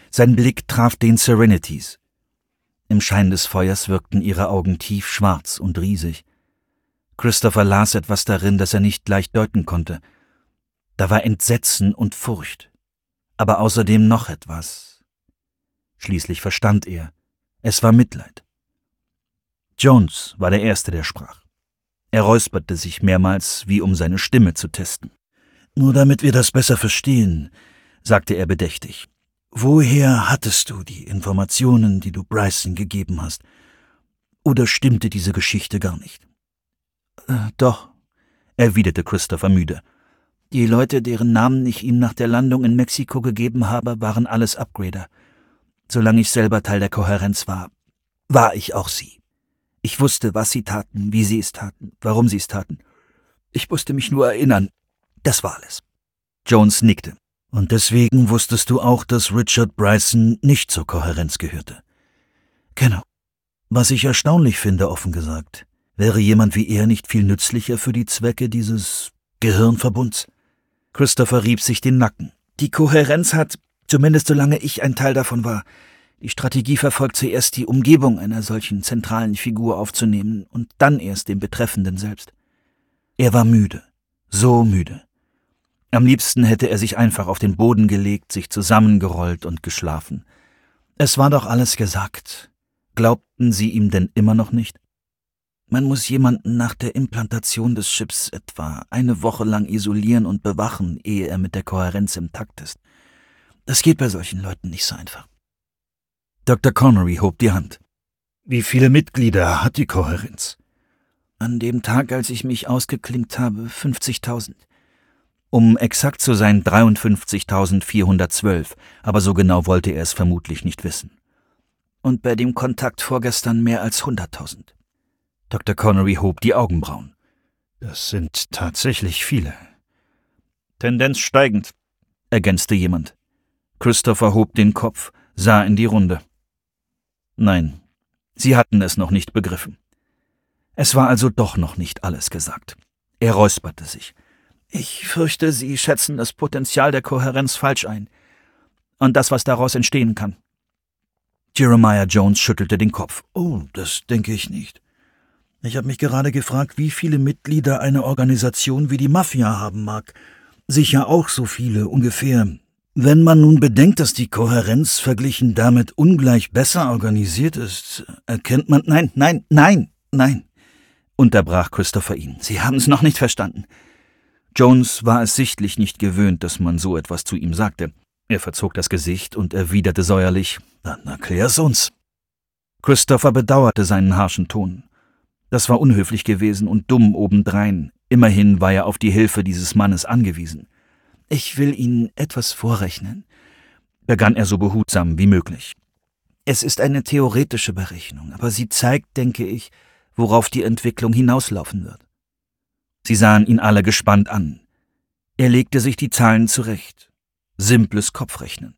Sein Blick traf den Serenities. Im Schein des Feuers wirkten ihre Augen tiefschwarz und riesig. Christopher las etwas darin, das er nicht leicht deuten konnte. Da war Entsetzen und Furcht, aber außerdem noch etwas. Schließlich verstand er, es war Mitleid. Jones war der Erste, der sprach. Er räusperte sich mehrmals, wie um seine Stimme zu testen. »Nur damit wir das besser verstehen«, sagte er bedächtig. »Woher hattest du die Informationen, die du Bryson gegeben hast? Oder stimmte diese Geschichte gar nicht?« »Doch«, erwiderte Christopher müde. »Die Leute, deren Namen ich ihm nach der Landung in Mexiko gegeben habe, waren alles Upgrader. Solange ich selber Teil der Kohärenz war, war ich auch sie. Ich wusste, was sie taten, wie sie es taten, warum sie es taten. Ich musste mich nur erinnern. Das war alles.« Jones nickte. »Und deswegen wusstest du auch, dass Richard Bryson nicht zur Kohärenz gehörte?« »Genau. Was ich erstaunlich finde, offen gesagt. Wäre jemand wie er nicht viel nützlicher für die Zwecke dieses Gehirnverbunds?« Christopher rieb sich den Nacken. »Die Kohärenz hat, zumindest solange ich ein Teil davon war, die Strategie verfolgt, zuerst die Umgebung einer solchen zentralen Figur aufzunehmen und dann erst den Betreffenden selbst.« Er war müde, so müde. Am liebsten hätte er sich einfach auf den Boden gelegt, sich zusammengerollt und geschlafen. Es war doch alles gesagt. Glaubten sie ihm denn immer noch nicht? Man muss jemanden nach der Implantation des Chips etwa eine Woche lang isolieren und bewachen, ehe er mit der Kohärenz im Takt ist. Das geht bei solchen Leuten nicht so einfach. Dr. Connery hob die Hand. »Wie viele Mitglieder hat die Kohärenz?« »An dem Tag, als ich mich ausgeklinkt habe, 50.000. Um exakt zu sein 53.412, aber so genau wollte er es vermutlich nicht wissen. Und bei dem Kontakt vorgestern mehr als 100.000. Dr. Connery hob die Augenbrauen. »Das sind tatsächlich viele.« »Tendenz steigend«, ergänzte jemand. Christopher hob den Kopf, sah in die Runde. Nein, sie hatten es noch nicht begriffen. Es war also doch noch nicht alles gesagt. Er räusperte sich. »Ich fürchte, Sie schätzen das Potenzial der Kohärenz falsch ein. Und das, was daraus entstehen kann.« Jeremiah Jones schüttelte den Kopf. »Oh, das denke ich nicht. Ich habe mich gerade gefragt, wie viele Mitglieder eine Organisation wie die Mafia haben mag. Sicher auch so viele, ungefähr. Wenn man nun bedenkt, dass die Kohärenz verglichen damit ungleich besser organisiert ist, erkennt man...« Nein, unterbrach Christopher ihn. »Sie haben es noch nicht verstanden.« Jones war es sichtlich nicht gewöhnt, dass man so etwas zu ihm sagte. Er verzog das Gesicht und erwiderte säuerlich, »Dann erklär's uns.« Christopher bedauerte seinen harschen Ton. Das war unhöflich gewesen und dumm obendrein. Immerhin war er auf die Hilfe dieses Mannes angewiesen. »Ich will Ihnen etwas vorrechnen«, begann er so behutsam wie möglich. »Es ist eine theoretische Berechnung, aber sie zeigt, denke ich, worauf die Entwicklung hinauslaufen wird.« Sie sahen ihn alle gespannt an. Er legte sich die Zahlen zurecht. Simples Kopfrechnen.